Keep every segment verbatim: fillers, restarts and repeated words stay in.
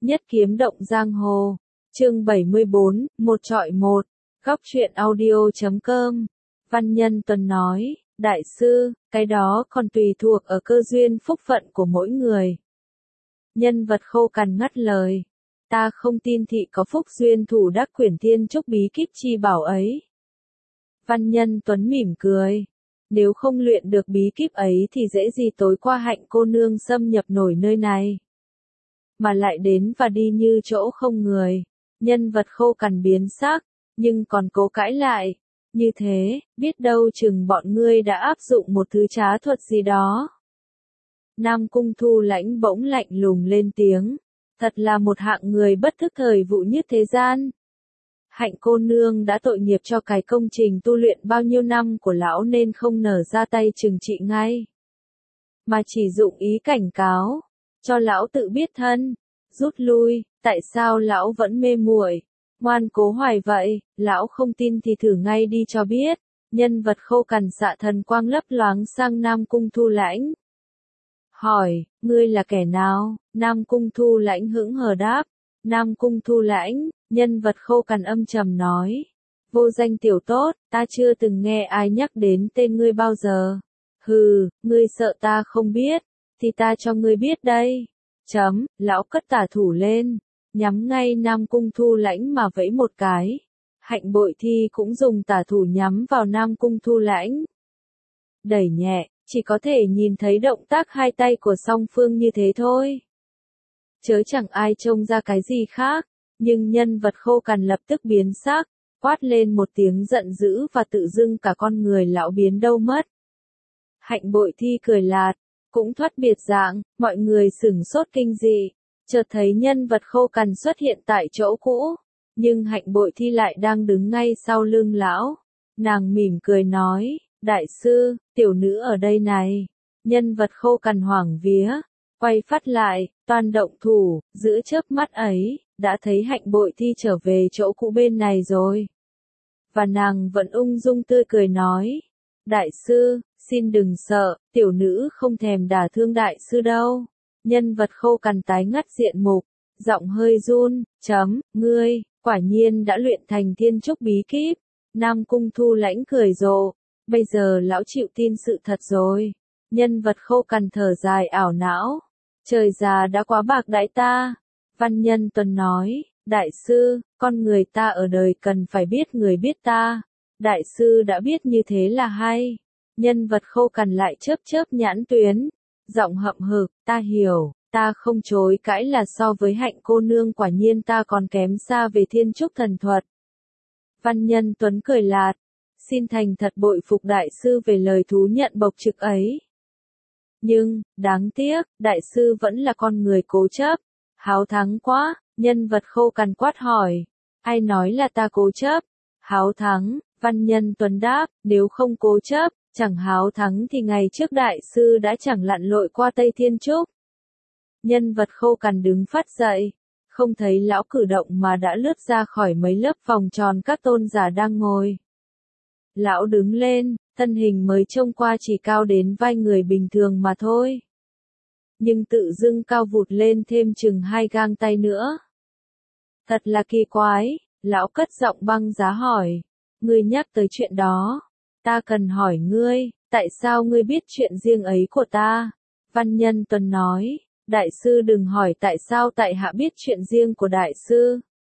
Nhất kiếm động giang hồ. Chương bảy mươi bốn, một trọi một. Góc truyện audio chấm com. Văn Nhân Tuấn nói, đại sư, cái đó còn tùy thuộc ở cơ duyên phúc phận của mỗi người. Nhân vật Khô Cằn ngắt lời, ta không tin thị có phúc duyên thủ đắc quyển thiên trúc bí kíp chi bảo ấy. Văn Nhân Tuấn mỉm cười, nếu không luyện được bí kíp ấy thì dễ gì tối qua Hạnh cô nương xâm nhập nổi nơi này. Mà lại đến và đi như chỗ không người. Nhân vật Khô Cằn biến sắc, nhưng còn cố cãi lại. Như thế, biết đâu chừng bọn ngươi đã áp dụng một thứ trá thuật gì đó. Nam Cung Thu Lãnh bỗng lạnh lùng lên tiếng. Thật là một hạng người bất thức thời vụ nhất thế gian. Hạnh cô nương đã tội nghiệp cho cái công trình tu luyện bao nhiêu năm của lão nên không nở ra tay trừng trị ngay. Mà chỉ dụng ý cảnh cáo, cho lão tự biết thân, rút lui, tại sao lão vẫn mê muội, ngoan cố hoài vậy, lão không tin thì thử ngay đi cho biết. Nhân vật Khô Cằn xạ thần quang lấp loáng sang Nam Cung Thu Lãnh. Hỏi, ngươi là kẻ nào? Nam Cung Thu Lãnh hững hờ đáp. Nam Cung Thu Lãnh, nhân vật Khô Cằn âm trầm nói. Vô danh tiểu tốt, ta chưa từng nghe ai nhắc đến tên ngươi bao giờ. Hừ, ngươi sợ ta không biết, thì ta cho ngươi biết đây. Chấm, lão cất tả thủ lên, nhắm ngay Nam Cung Thu Lãnh mà vẫy một cái. Hạnh Bội Thi cũng dùng tả thủ nhắm vào Nam Cung Thu Lãnh. Đẩy nhẹ, chỉ có thể nhìn thấy động tác hai tay của song phương như thế thôi. Chớ chẳng ai trông ra cái gì khác, nhưng nhân vật Khô Cằn lập tức biến sắc, quát lên một tiếng giận dữ và tự dưng cả con người lão biến đâu mất. Hạnh Bội Thi cười lạt, cũng thoát biệt dạng, mọi người sửng sốt kinh dị, chợt thấy nhân vật Khô Cằn xuất hiện tại chỗ cũ, nhưng Hạnh Bội Thi lại đang đứng ngay sau lưng lão. Nàng mỉm cười nói, đại sư, tiểu nữ ở đây này. Nhân vật Khô Cằn hoảng vía, quay phát lại, toàn động thủ, giữa chớp mắt ấy, đã thấy Hạnh Bội Thi trở về chỗ cũ bên này rồi. Và nàng vẫn ung dung tươi cười nói, đại sư, xin đừng sợ, tiểu nữ không thèm đả thương đại sư đâu. Nhân vật Khô Cằn tái ngắt diện mục, giọng hơi run, chấm, ngươi, quả nhiên đã luyện thành thiên trúc bí kíp. Nam Cung Thu Lãnh cười rộ, bây giờ lão chịu tin sự thật rồi. Nhân vật Khô Cằn thở dài ảo não, trời già đã quá bạc đãi ta. Văn Nhân Tuấn nói, đại sư, con người ta ở đời cần phải biết người biết ta. Đại sư đã biết như thế là hay. Nhân vật Khô Cằn lại chớp chớp nhãn tuyến, giọng hậm hực, ta hiểu, ta không chối cãi là so với Hạnh cô nương quả nhiên ta còn kém xa về thiên trúc thần thuật. Văn Nhân Tuấn cười lạt, xin thành thật bội phục đại sư về lời thú nhận bộc trực ấy. Nhưng, đáng tiếc, đại sư vẫn là con người cố chấp, háo thắng quá. Nhân vật Khô Cằn quát hỏi, ai nói là ta cố chấp, háo thắng. Văn Nhân Tuấn đáp, nếu không cố chấp, chẳng háo thắng thì ngày trước đại sư đã chẳng lặn lội qua Tây Thiên Trúc. Nhân vật Khô Cằn đứng phát dậy, không thấy lão cử động mà đã lướt ra khỏi mấy lớp vòng tròn các tôn giả đang ngồi. Lão đứng lên, thân hình mới trông qua chỉ cao đến vai người bình thường mà thôi. Nhưng tự dưng cao vụt lên thêm chừng hai gang tay nữa. Thật là kỳ quái, lão cất giọng băng giá hỏi. Ngươi nhắc tới chuyện đó, ta cần hỏi ngươi, tại sao ngươi biết chuyện riêng ấy của ta? Văn Nhân Tuấn nói, đại sư đừng hỏi tại sao tại hạ biết chuyện riêng của đại sư.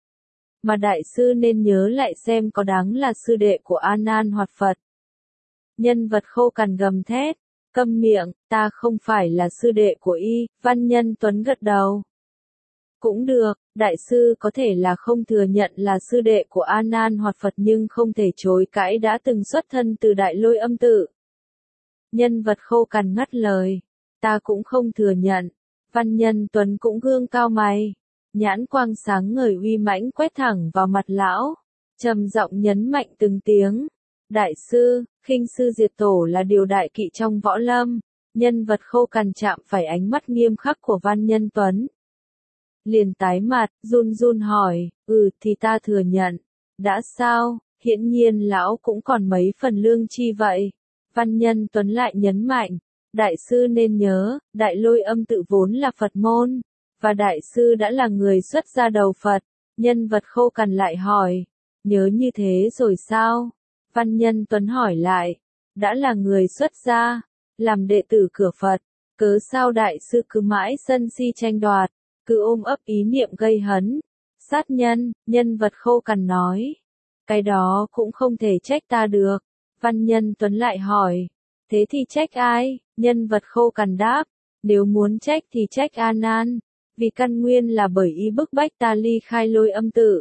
Mà đại sư nên nhớ lại xem có đáng là sư đệ của A Nan hoặc Phật. Nhân vật Khô Cằn gầm thét, câm miệng, ta không phải là sư đệ của y. Văn Nhân Tuấn gật đầu. Cũng được, đại sư có thể là không thừa nhận là sư đệ của A Nan hoặc Phật nhưng không thể chối cãi đã từng xuất thân từ Đại Lôi Âm Tự. Nhân vật Khô Cằn ngắt lời, ta cũng không thừa nhận. Văn Nhân Tuấn cũng gương cao mày, nhãn quang sáng ngời uy mãnh quét thẳng vào mặt lão, trầm giọng nhấn mạnh từng tiếng. Đại sư, khinh sư diệt tổ là điều đại kỵ trong võ lâm. Nhân vật Khô Cằn chạm phải ánh mắt nghiêm khắc của Văn Nhân Tuấn. Liền tái mặt, run run hỏi, ừ thì ta thừa nhận. Đã sao, hiển nhiên lão cũng còn mấy phần lương chi vậy. Văn Nhân Tuấn lại nhấn mạnh, đại sư nên nhớ, Đại Lôi Âm Tự vốn là Phật môn, và đại sư đã là người xuất gia đầu Phật. Nhân vật khô cằn lại hỏi, nhớ như thế rồi sao? Văn Nhân Tuấn hỏi lại, đã là người xuất gia, làm đệ tử cửa Phật, cớ sao đại sư cứ mãi sân si tranh đoạt, cứ ôm ấp ý niệm gây hấn, sát nhân? Nhân vật khô cằn nói, cái đó cũng không thể trách ta được. Văn Nhân Tuấn lại hỏi, thế thì trách ai? Nhân vật khô cằn đáp, nếu muốn trách thì trách A Nan, vì căn nguyên là bởi ý bức bách ta ly khai Lôi Âm tự.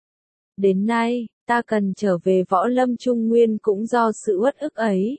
Đến nay, ta cần trở về Võ Lâm Trung Nguyên cũng do sự uất ức ấy.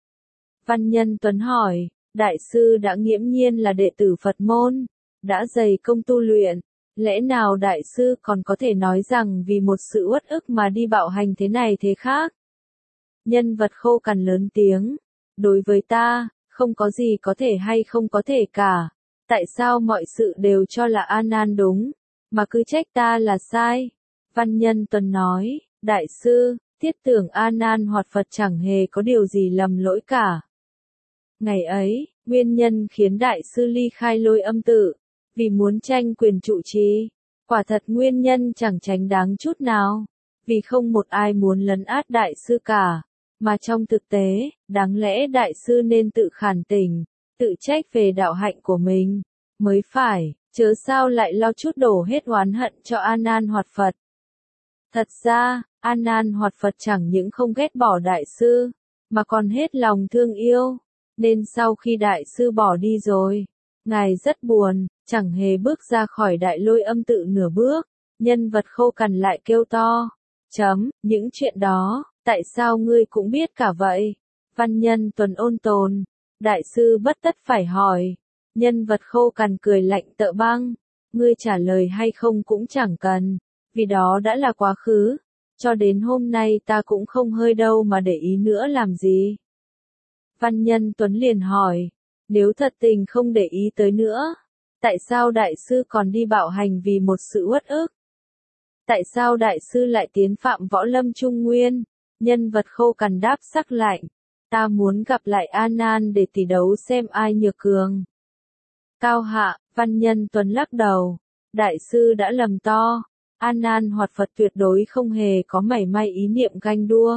Văn Nhân Tuấn hỏi, đại sư đã nghiễm nhiên là đệ tử Phật môn, đã dày công tu luyện, lẽ nào đại sư còn có thể nói rằng vì một sự uất ức mà đi bạo hành thế này thế khác? Nhân vật khô cằn lớn tiếng, đối với ta, không có gì có thể hay không có thể cả. Tại sao mọi sự đều cho là A Nan đúng, mà cứ trách ta là sai? Văn Nhân Tuấn nói, đại sư, thiết tưởng A Nan hoặc Phật chẳng hề có điều gì lầm lỗi cả. Ngày ấy, nguyên nhân khiến đại sư ly khai Lôi Âm tự, vì muốn tranh quyền trụ trì, quả thật nguyên nhân chẳng tránh đáng chút nào, vì không một ai muốn lấn át đại sư cả, mà trong thực tế, đáng lẽ đại sư nên tự khản tỉnh, tự trách về đạo hạnh của mình, mới phải, chớ sao lại lo chút đổ hết oán hận cho A Nan hoặc Phật. Thật ra, A Nan hoặc Phật chẳng những không ghét bỏ đại sư, mà còn hết lòng thương yêu, nên sau khi đại sư bỏ đi rồi, ngài rất buồn, chẳng hề bước ra khỏi đại Lôi Âm tự nửa bước. Nhân vật khô cằn lại kêu to, chấm, những chuyện đó, tại sao ngươi cũng biết cả vậy? Văn Nhân Tuấn ôn tồn, đại sư bất tất phải hỏi. Nhân vật khô cằn cười lạnh tợ băng, ngươi trả lời hay không cũng chẳng cần, vì đó đã là quá khứ, cho đến hôm nay ta cũng không hơi đâu mà để ý nữa làm gì. Văn Nhân Tuấn liền hỏi, nếu thật tình không để ý tới nữa, tại sao đại sư còn đi bạo hành vì một sự uất ức? Tại sao đại sư lại tiến phạm Võ Lâm Trung Nguyên? Nhân vật khô cằn đáp sắc lạnh, ta muốn gặp lại A Nan để tỷ đấu xem ai nhược cường. Cao hạ, Văn Nhân Tuấn lắc đầu, đại sư đã lầm to, A Nan hoặc Phật tuyệt đối không hề có mảy may ý niệm ganh đua,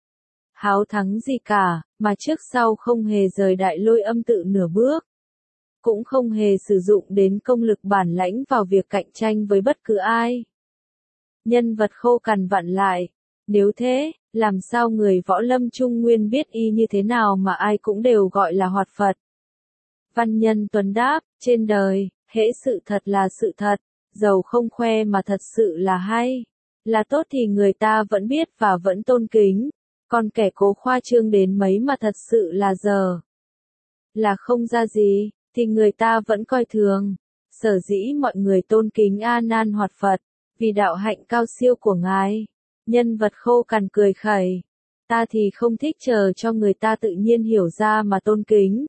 háo thắng gì cả, mà trước sau không hề rời đại Lôi Âm tự nửa bước, cũng không hề sử dụng đến công lực bản lãnh vào việc cạnh tranh với bất cứ ai. Nhân vật khô cằn vặn lại, nếu thế, làm sao người Võ Lâm Trung Nguyên biết y như thế nào mà ai cũng đều gọi là hoạt Phật? Văn Nhân Tuấn đáp, trên đời, hễ sự thật là sự thật, dầu không khoe mà thật sự là hay, là tốt thì người ta vẫn biết và vẫn tôn kính, còn kẻ cố khoa trương đến mấy mà thật sự là dở, là không ra gì, thì người ta vẫn coi thường. Sở dĩ mọi người tôn kính A Nan hoặc Phật, vì đạo hạnh cao siêu của ngài. Nhân vật khô cằn cười khẩy, ta thì không thích chờ cho người ta tự nhiên hiểu ra mà tôn kính.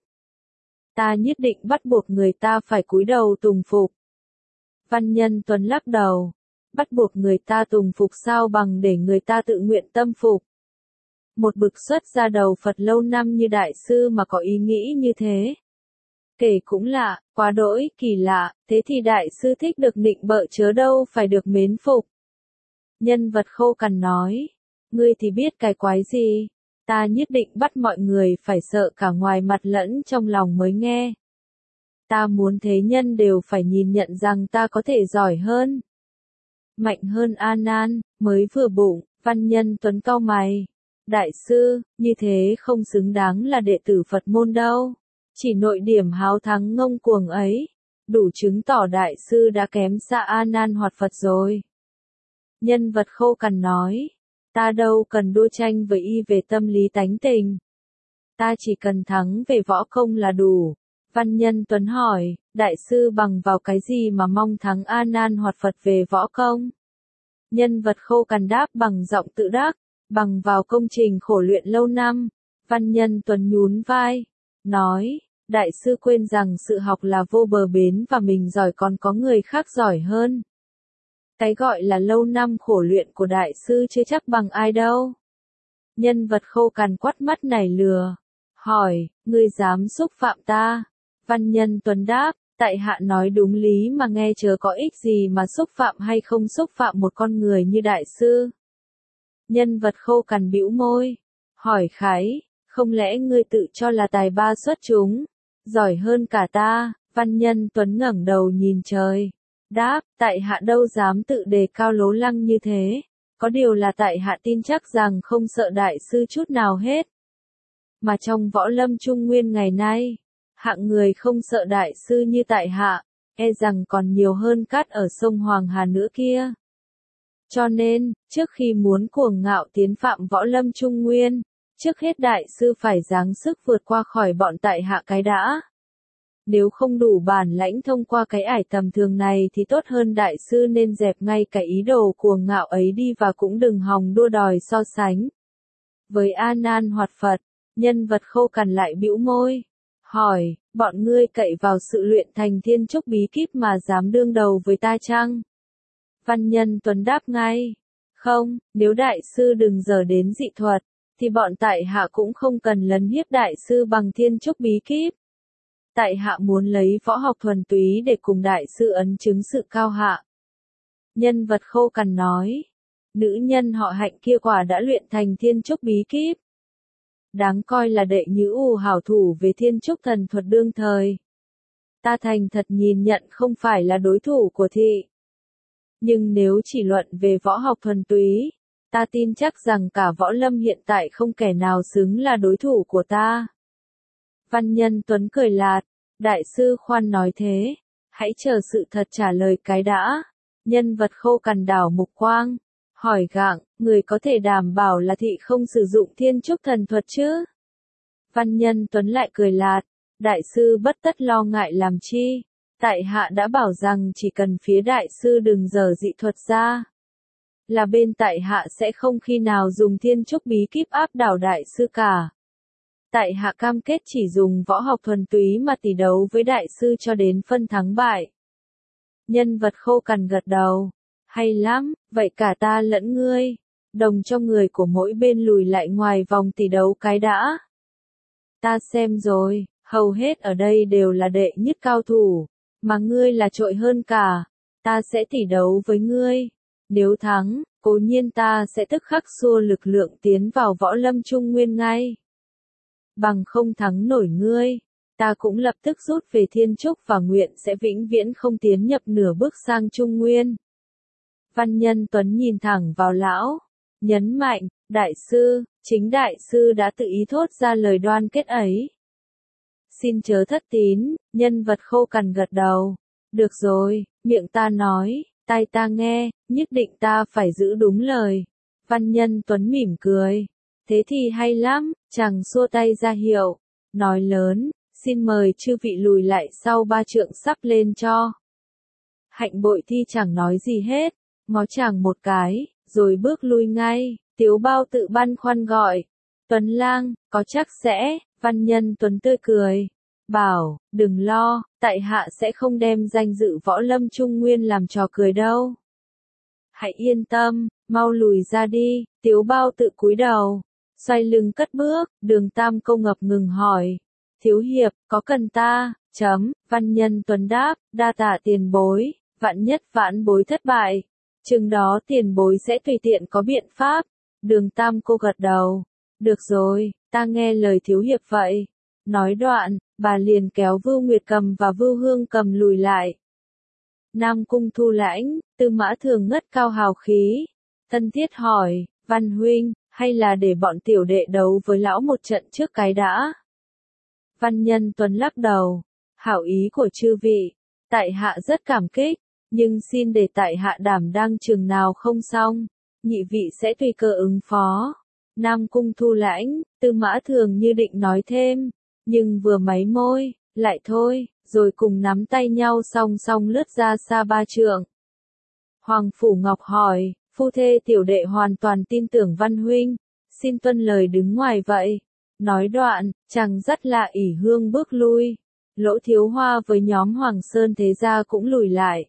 Ta nhất định bắt buộc người ta phải cúi đầu tùng phục. Văn Nhân Tuấn lắc đầu, bắt buộc người ta tùng phục sao bằng để người ta tự nguyện tâm phục. Một bực xuất gia đầu Phật lâu năm như đại sư mà có ý nghĩ như thế. Kể cũng lạ, quá đỗi kỳ lạ, thế thì đại sư thích được nịnh bợ chớ đâu phải được mến phục. Nhân vật khô cằn nói, ngươi thì biết cái quái gì, ta nhất định bắt mọi người phải sợ cả ngoài mặt lẫn trong lòng mới nghe. Ta muốn thế nhân đều phải nhìn nhận rằng ta có thể giỏi hơn, mạnh hơn A Nan, mới vừa bụng. Văn Nhân Tuấn cau mày, đại sư, như thế không xứng đáng là đệ tử Phật môn đâu. Chỉ nội điểm háo thắng ngông cuồng ấy, đủ chứng tỏ đại sư đã kém xa A Nan hoặc Phật rồi. Nhân vật khô cằn nói, ta đâu cần đua tranh với y về tâm lý tánh tình. Ta chỉ cần thắng về võ công là đủ. Văn Nhân Tuấn hỏi, đại sư bằng vào cái gì mà mong thắng A Nan hoặc Phật về võ công? Nhân vật khô cằn đáp bằng giọng tự đắc, bằng vào công trình khổ luyện lâu năm. Văn Nhân Tuấn nhún vai, nói, đại sư quên rằng sự học là vô bờ bến và mình giỏi còn có người khác giỏi hơn. Cái gọi là lâu năm khổ luyện của đại sư chưa chắc bằng ai đâu. Nhân vật khô cằn quắt mắt nảy lừa, hỏi, ngươi dám xúc phạm ta? Văn Nhân Tuấn đáp, Tại hạ nói đúng lý mà nghe chớ có ích gì mà xúc phạm hay không xúc phạm một con người như đại sư. Nhân vật khô cằn bĩu môi, hỏi Khái, không lẽ ngươi tự cho là tài ba xuất chúng, giỏi hơn cả ta? Văn Nhân Tuấn ngẩng đầu nhìn trời, đáp, tại hạ đâu dám tự đề cao lố lăng như thế, có điều là tại hạ tin chắc rằng không sợ đại sư chút nào hết. Mà trong võ lâm trung nguyên ngày nay, hạng người không sợ đại sư như tại hạ, e rằng còn nhiều hơn cát ở sông Hoàng Hà nữa kia. Cho nên, trước khi muốn cuồng ngạo tiến phạm võ lâm trung nguyên, trước hết đại sư phải giáng sức vượt qua khỏi bọn tại hạ cái đã. Nếu không đủ bản lãnh thông qua cái ải tầm thường này thì tốt hơn đại sư nên dẹp ngay cái ý đồ cuồng ngạo ấy đi và cũng đừng hòng đua đòi so sánh. Với A Nan Hoạt Phật, nhân vật khô cằn lại bĩu môi, hỏi, bọn ngươi cậy vào sự luyện thành thiên trúc bí kíp mà dám đương đầu với ta chăng? Văn Nhân Tuấn đáp ngay, không, nếu đại sư đừng dở đến dị thuật, thì bọn tại hạ cũng không cần lấn hiếp đại sư bằng thiên trúc bí kíp. Tại hạ muốn lấy võ học thuần túy để cùng đại sư ấn chứng sự cao hạ. Nhân vật khô cằn nói, nữ nhân họ Hạnh kia quả đã luyện thành thiên trúc bí kíp. Đáng coi là đệ nhữ u hảo thủ về thiên trúc thần thuật đương thời. Ta thành thật nhìn nhận không phải là đối thủ của thị. Nhưng nếu chỉ luận về võ học thuần túy, ta tin chắc rằng cả võ lâm hiện tại không kẻ nào xứng là đối thủ của ta. Văn Nhân Tuấn cười lạt, đại sư khoan nói thế, hãy chờ sự thật trả lời cái đã. Nhân vật khô cằn đảo mục quang, hỏi gặng, người có thể đảm bảo là thị không sử dụng thiên trúc thần thuật chứ? Văn Nhân Tuấn lại cười lạt, đại sư bất tất lo ngại làm chi, tại hạ đã bảo rằng chỉ cần phía đại sư đừng dở dị thuật ra, là bên tại hạ sẽ không khi nào dùng thiên trúc bí kíp áp đảo đại sư cả. Tại hạ cam kết chỉ dùng võ học thuần túy mà tỷ đấu với đại sư cho đến phân thắng bại. Nhân vật khô cằn gật đầu, hay lắm, vậy cả ta lẫn ngươi, đồng cho người của mỗi bên lùi lại ngoài vòng tỷ đấu cái đã. Ta xem rồi, hầu hết ở đây đều là đệ nhất cao thủ, mà ngươi là trội hơn cả, ta sẽ tỷ đấu với ngươi. Nếu thắng, cố nhiên ta sẽ tức khắc xua lực lượng tiến vào võ lâm trung nguyên ngay. Bằng không thắng nổi ngươi, ta cũng lập tức rút về thiên trúc và nguyện sẽ vĩnh viễn không tiến nhập nửa bước sang trung nguyên. Văn Nhân Tuấn nhìn thẳng vào lão, nhấn mạnh, đại sư, chính đại sư đã tự ý thốt ra lời đoan kết ấy. Xin chớ thất tín, nhân vật khô cằn gật đầu, được rồi, miệng ta nói, tai ta nghe, nhất định ta phải giữ đúng lời. Văn Nhân Tuấn mỉm cười, thế thì hay lắm, chàng xua tay ra hiệu, nói lớn, xin mời chư vị lùi lại sau ba trượng sắp lên cho. Hạnh Bội Thi chẳng nói gì hết, ngó chàng một cái, rồi bước lui ngay. Tiếu Bao tự băn khoăn gọi, Tuấn lang, có chắc sẽ? Văn Nhân Tuấn tươi cười, bảo, đừng lo, tại hạ sẽ không đem danh dự võ lâm trung nguyên làm trò cười đâu. Hãy yên tâm, mau lùi ra đi. Tiếu Bao tự cúi đầu, xoay lưng cất bước. Đường Tam Câu ngập ngừng hỏi, thiếu hiệp, có cần ta? Chấm. Văn Nhân Tuấn đáp, đa tạ tiền bối, vạn nhất vãn bối thất bại, chừng đó tiền bối sẽ tùy tiện có biện pháp. Đường Tam Cô gật đầu, được rồi, ta nghe lời thiếu hiệp vậy. Nói đoạn, bà liền kéo Vưu Nguyệt Cầm và Vưu Hương Cầm lùi lại. Nam Cung Thu Lãnh, Tư Mã Thường ngất cao hào khí, thân thiết hỏi, Văn huynh, hay là để bọn tiểu đệ đấu với lão một trận trước cái đã? Văn Nhân Tuấn lắc đầu, hảo ý của chư vị, tại hạ rất cảm kích, nhưng xin để tại hạ đảm đang chừng nào không xong, nhị vị sẽ tùy cơ ứng phó. Nam Cung Thu Lãnh, Tư Mã Thường như định nói thêm, nhưng vừa máy môi, lại thôi, rồi cùng nắm tay nhau song song lướt ra xa ba trượng. Hoàng Phủ Ngọc hỏi, phu thê tiểu đệ hoàn toàn tin tưởng Văn huynh, xin tuân lời đứng ngoài vậy. Nói đoạn, chàng dắt lạ ỉ hương bước lui. Lỗ Thiếu Hoa với nhóm Hoàng Sơn thế gia cũng lùi lại.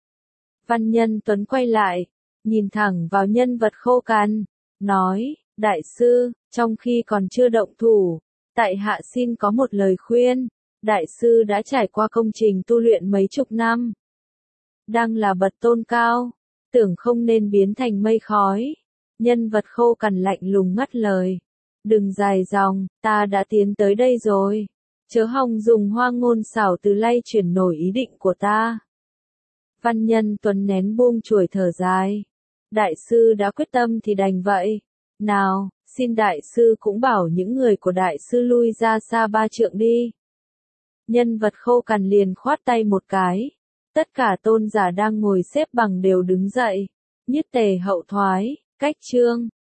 Văn Nhân Tuấn quay lại, nhìn thẳng vào nhân vật khô cằn, nói, đại sư, trong khi còn chưa động thủ, tại hạ xin có một lời khuyên. đại sư đã trải qua công trình tu luyện mấy chục năm. Đang là bậc tôn cao, tưởng không nên biến thành mây khói. Nhân vật khô cằn lạnh lùng ngắt lời. Đừng dài dòng, ta đã tiến tới đây rồi. Chớ hòng dùng hoa ngôn xảo từ lay chuyển nổi ý định của ta. Văn Nhân Tuấn nén buông chuôi thở dài. Đại sư đã quyết tâm thì đành vậy. Nào, xin đại sư cũng bảo những người của đại sư lui ra xa ba trượng đi. Nhân vật khô cằn liền khoát tay một cái. Tất cả tôn giả đang ngồi xếp bằng đều đứng dậy. Nhiết Tề hậu thoái, cách chương.